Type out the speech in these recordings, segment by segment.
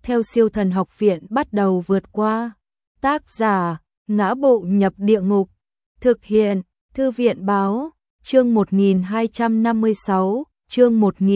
theo Siêu Thần Học Viện bắt đầu vượt qua. Tác giả: Ngã Bộ Nhập Địa Ngục. Thực hiện: Thư viện báo. Chương 1256, chương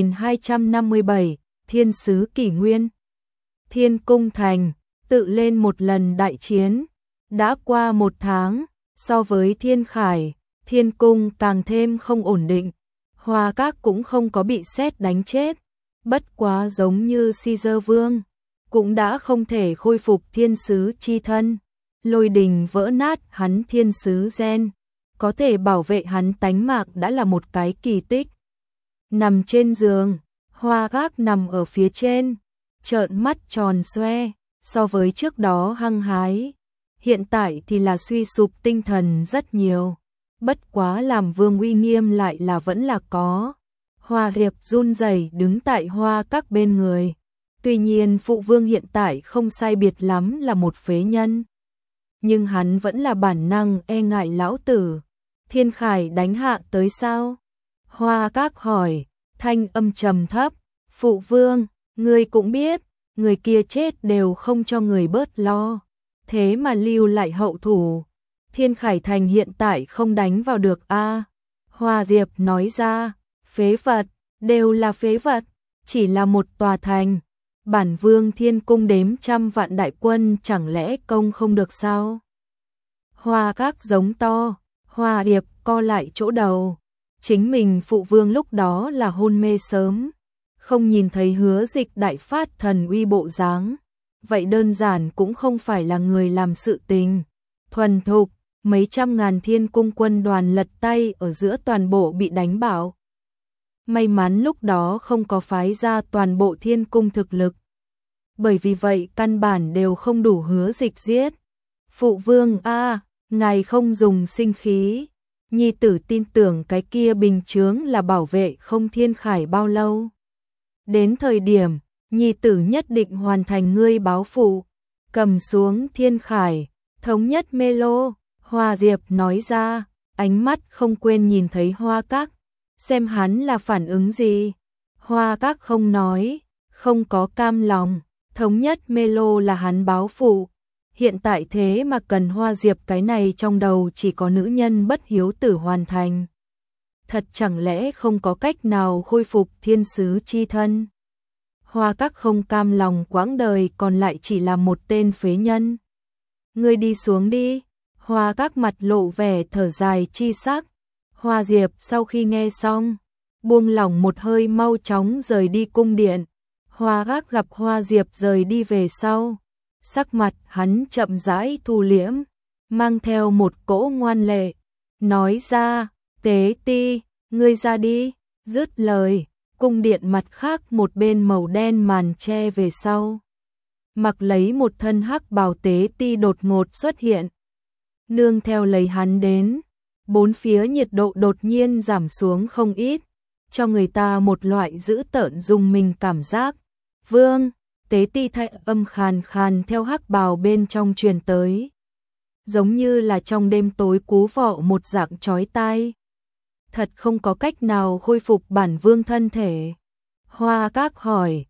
1257, Thiên sứ Kỷ Nguyên. Thiên Cung Thành, tự lên một lần đại chiến. Đã qua 1 tháng, so với Thiên Khải, Thiên Cung càng thêm không ổn định. Hoa Các cũng không có bị sét đánh chết. Bất quá giống như Caesar Vương, cũng đã không thể khôi phục thiên sứ chi thân. Lôi đình vỡ nát hắn thiên sứ gen, có thể bảo vệ hắn tánh mạng đã là một cái kỳ tích. Nằm trên giường, Hoa Các nằm ở phía trên, trợn mắt tròn xoe, so với trước đó hăng hái. Hiện tại thì là suy sụp tinh thần rất nhiều. Bất quá làm vương uy nghiêm lại là vẫn là có. Hoa Diệp run rẩy đứng tại Hoa Các bên người. Tuy nhiên phụ vương hiện tại không sai biệt lắm là một phế nhân. Nhưng hắn vẫn là bản năng e ngại lão tử. Thiên Khải đánh hạ tới sao? Hoa Các hỏi, thanh âm trầm thấp. Phụ vương, người cũng biết, người kia chết đều không cho người bớt lo. Thế mà lưu lại hậu thủ. Thiên Khải Thành hiện tại không đánh vào được a. Hoa Diệp nói ra, phế vật, đều là phế vật, chỉ là một tòa thành. Bản vương Thiên Cung đếm trăm vạn đại quân chẳng lẽ công không được sao? Hoa Các giống to, Hoa Diệp co lại chỗ đầu. Chính mình phụ vương lúc đó là hôn mê sớm, không nhìn thấy Hứa Dịch đại phát thần uy bộ dáng. Vậy đơn giản cũng không phải là người làm sự tình. Thuần thục, mấy trăm ngàn Thiên Cung quân đoàn lật tay ở giữa toàn bộ bị đánh bạo. May mắn lúc đó không có phái ra toàn bộ Thiên Cung thực lực. Bởi vì vậy căn bản đều không đủ Hứa Dịch giết. Phụ vương a, ngài không dùng sinh khí. Nhi tử tin tưởng cái kia bình chướng là bảo vệ không Thiên Khải bao lâu. Đến thời điểm, Nhi tử nhất định hoàn thành ngươi báo phụ. Cầm xuống Thiên Khải, thống nhất Mê Lô. Hoa Diệp nói ra, ánh mắt không quên nhìn thấy Hoa Các, xem hắn là phản ứng gì. Hoa Các không nói, không có cam lòng, thống nhất Mê Lô là hắn báo phụ. Hiện tại thế mà cần Hoa Diệp cái này trong đầu chỉ có nữ nhân bất hiếu tử hoàn thành. Thật chẳng lẽ không có cách nào khôi phục thiên sứ chi thân? Hoa Các không cam lòng quãng đời còn lại chỉ là một tên phế nhân. Ngươi đi xuống đi. Hoa Các mặt lộ vẻ thở dài chi sắc. Hoa Diệp sau khi nghe xong, buông lỏng một hơi mau chóng rời đi cung điện. Hoa Các gặp Hoa Diệp rời đi về sau, sắc mặt hắn chậm rãi thu liễm, mang theo một cỗ ngoan lệ, nói ra, Tế Ti, ngươi ra đi. Dứt lời, cung điện mặt khác một bên màu đen màn che về sau. Mặc lấy một thân hắc bào Tế Ti đột ngột xuất hiện. Nương theo lấy hắn đến, bốn phía nhiệt độ đột nhiên giảm xuống không ít, cho người ta một loại dữ tợn rùng mình cảm giác. Vương, Tế Ti thay âm khàn khàn theo hắc bào bên trong truyền tới. Giống như là trong đêm tối cú vọ một dạng chói tai. Thật không có cách nào khôi phục bản vương thân thể. Hoa Các hỏi,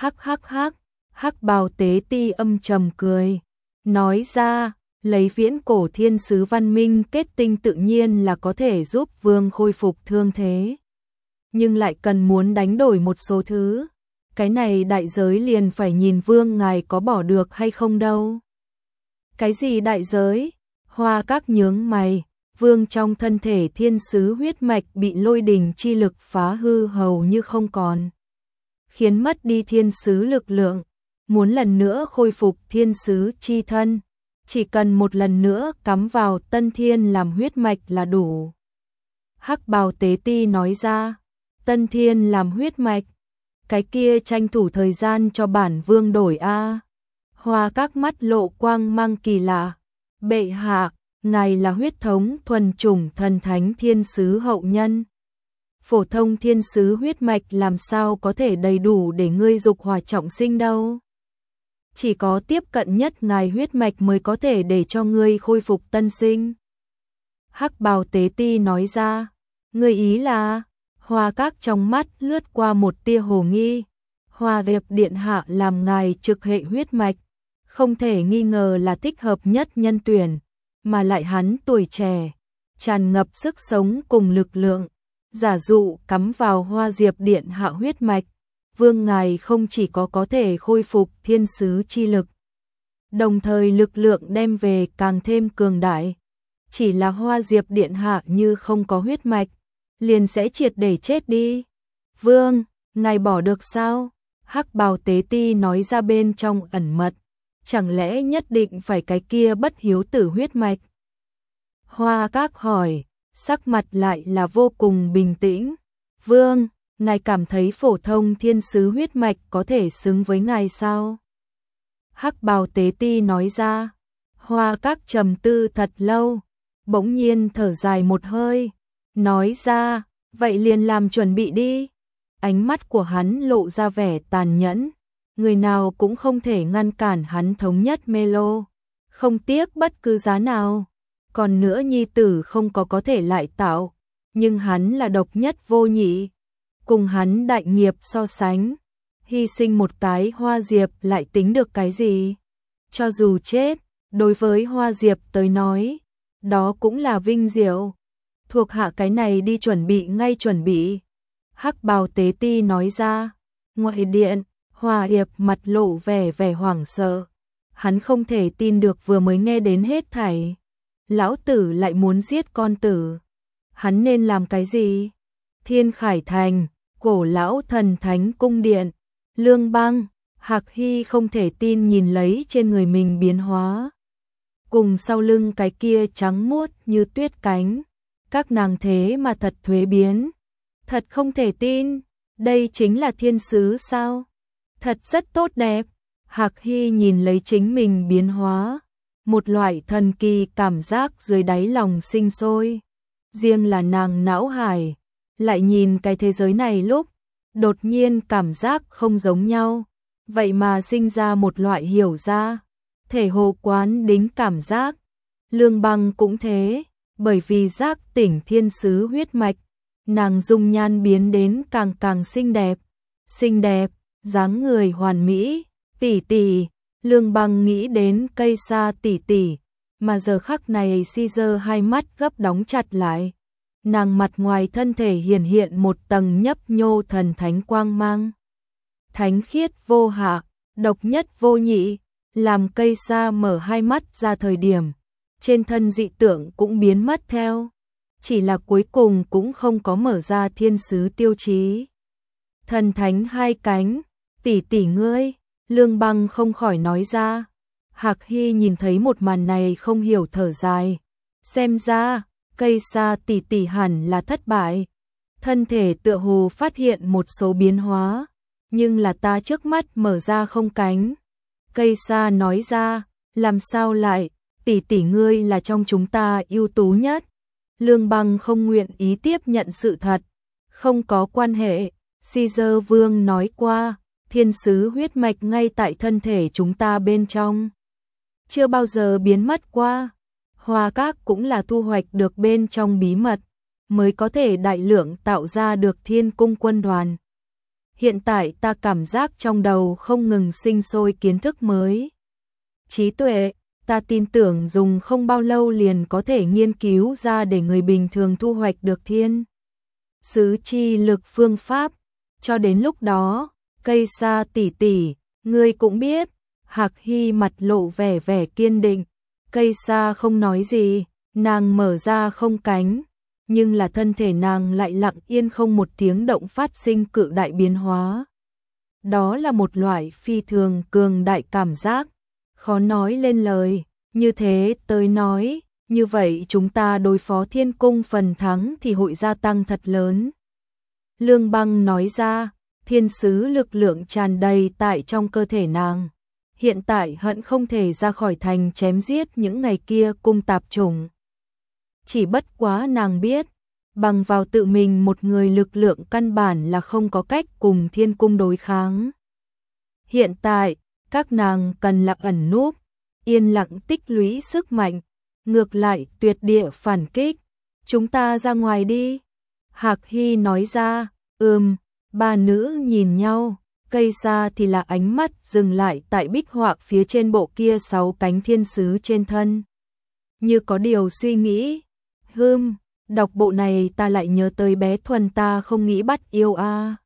hắc bào Tế Ti âm trầm cười, nói ra, lấy viễn cổ thiên sứ văn minh kết tinh tự nhiên là có thể giúp vương khôi phục thương thế. Nhưng lại cần muốn đánh đổi một số thứ. Cái này đại giới liền phải nhìn vương ngài có bỏ được hay không đâu. Cái gì đại giới? Hoa Các nhướng mày. Vương trong thân thể thiên sứ huyết mạch bị lôi đình chi lực phá hư hầu như không còn, khiến mất đi thiên sứ lực lượng. Muốn lần nữa khôi phục thiên sứ chi thân, chỉ cần một lần nữa cắm vào tân thiên làm huyết mạch là đủ. Hắc bào Tế Ti nói ra, tân thiên làm huyết mạch, cái kia tranh thủ thời gian cho bản vương đổi a. Hoa Các mắt lộ quang mang kỳ lạ. Bệ hạ, ngài là huyết thống thuần chủng thần thánh thiên sứ hậu nhân. Phổ thông thiên sứ huyết mạch làm sao có thể đầy đủ để ngươi dục hỏa trọng sinh đâu. Chỉ có tiếp cận nhất ngài huyết mạch mới có thể để cho ngươi khôi phục tân sinh. Hắc bào Tế Ti nói ra, ngươi ý là? Hoa Các trong mắt lướt qua một tia hồ nghi. Hoa Diệp điện hạ làm ngài trực hệ huyết mạch, không thể nghi ngờ là thích hợp nhất nhân tuyển, mà lại hắn tuổi trẻ, tràn ngập sức sống cùng lực lượng, giả dụ cắm vào Hoa Diệp điện hạ huyết mạch, vương ngài không chỉ có thể khôi phục thiên sứ chi lực, đồng thời lực lượng đem về càng thêm cường đại. Chỉ là Hoa Diệp điện hạ như không có huyết mạch, liền sẽ triệt để chết đi. Vương, ngài bỏ được sao? Hắc bào tế ti nói ra bên trong ẩn mật, chẳng lẽ nhất định phải cái kia bất hiếu tử huyết mạch? Hoa Các hỏi, sắc mặt lại là vô cùng bình tĩnh. Vương, ngài cảm thấy phổ thông thiên sứ huyết mạch có thể xứng với ngài sao? Hắc bào tế ti nói ra. Hoa Các trầm tư thật lâu, bỗng nhiên thở dài một hơi, nói ra, vậy liền làm chuẩn bị đi. Ánh mắt của hắn lộ ra vẻ tàn nhẫn, người nào cũng không thể ngăn cản hắn thống nhất Melo, không tiếc bất cứ giá nào. Còn nữa nhi tử không có thể lại tạo, nhưng hắn là độc nhất vô nhị, cùng hắn đại nghiệp so sánh, hy sinh một cái Hoa Diệp lại tính được cái gì? Cho dù chết, đối với Hoa Diệp tới nói, đó cũng là vinh diệu. Thuộc hạ cái này đi chuẩn bị ngay chuẩn bị. Hắc bào tế ti nói ra. Ngoại điện, Hoa Diệp mặt lộ vẻ hoảng sợ. Hắn không thể tin được vừa mới nghe đến hết thảy. Lão tử lại muốn giết con tử. Hắn nên làm cái gì? Thiên Khải Thành, cổ lão thần thánh cung điện, Lương Băng, Hạc Hy không thể tin nhìn lấy trên người mình biến hóa. Cùng sau lưng cái kia trắng muốt như tuyết cánh, các nàng thế mà thật thuế biến. Thật không thể tin, đây chính là thiên sứ sao? Thật rất tốt đẹp. Hạc Hy nhìn lấy chính mình biến hóa, một loại thần kỳ cảm giác dưới đáy lòng sinh sôi. Riêng là nàng não hải, lại nhìn cái thế giới này lúc, đột nhiên cảm giác không giống nhau, vậy mà sinh ra một loại hiểu ra, thể hồ quán đính cảm giác. Lương Băng cũng thế, bởi vì giác tỉnh thiên sứ huyết mạch, nàng dung nhan biến đến càng xinh đẹp, dáng người hoàn mỹ, tỷ tỷ. Lương Băng nghĩ đến cây sa tỷ tỷ, mà giờ khắc này Caesar hai mắt gấp đóng chặt lại. Nàng mặt ngoài thân thể hiện một tầng nhấp nhô thần thánh quang mang. Thánh khiết vô hạ, độc nhất vô nhị, làm cây sa mở hai mắt ra thời điểm, trên thân dị tượng cũng biến mất theo. Chỉ là cuối cùng cũng không có mở ra thiên sứ tiêu chí. Thần thánh hai cánh, tỷ tỷ ngươi. Lương Băng không khỏi nói ra. Hạc Hy nhìn thấy một màn này không hiểu thở dài. Xem ra, cây sa tỷ tỷ hẳn là thất bại. Thân thể tựa hồ phát hiện một số biến hóa, nhưng là ta trước mắt mở ra không cánh. Cây sa nói ra, làm sao lại, tỷ tỷ ngươi là trong chúng ta ưu tú nhất. Lương Băng không nguyện ý tiếp nhận sự thật. Không có quan hệ, Caesar Vương nói qua. Thiên sứ huyết mạch ngay tại thân thể chúng ta bên trong, chưa bao giờ biến mất qua. Hoa Các cũng là thu hoạch được bên trong bí mật, mới có thể đại lượng tạo ra được thiên cung quân đoàn. Hiện tại ta cảm giác trong đầu không ngừng sinh sôi kiến thức mới. Trí tuệ, ta tin tưởng dùng không bao lâu liền có thể nghiên cứu ra để người bình thường thu hoạch được thiên sứ chi lực phương pháp. Cho đến lúc đó, cây sa tỷ tỷ, ngươi cũng biết. Hạc Hy mặt lộ vẻ kiên định. Cây sa không nói gì, nàng mở ra không cánh, nhưng là thân thể nàng lại lặng yên không một tiếng động phát sinh cự đại biến hóa. Đó là một loại phi thường cường đại cảm giác, khó nói lên lời. Như thế tới nói, như vậy chúng ta đối phó thiên cung phần thắng thì hội gia tăng thật lớn. Lương Băng nói ra. Thiên sứ lực lượng tràn đầy tại trong cơ thể nàng. Hiện tại hận không thể ra khỏi thành chém giết những ngày kia cung tạp chủng. Chỉ bất quá nàng biết, bằng vào tự mình một người lực lượng căn bản là không có cách cùng thiên cung đối kháng. Hiện tại, các nàng cần là ẩn núp, yên lặng tích lũy sức mạnh, ngược lại tuyệt địa phản kích. Chúng ta ra ngoài đi. Hạc Hy nói ra. Ba nữ nhìn nhau, cây xa thì là ánh mắt dừng lại tại bích họa phía trên bộ kia 6 cánh thiên sứ trên thân. Như có điều suy nghĩ, đọc bộ này ta lại nhớ tới bé Thuần ta không nghĩ bắt yêu a.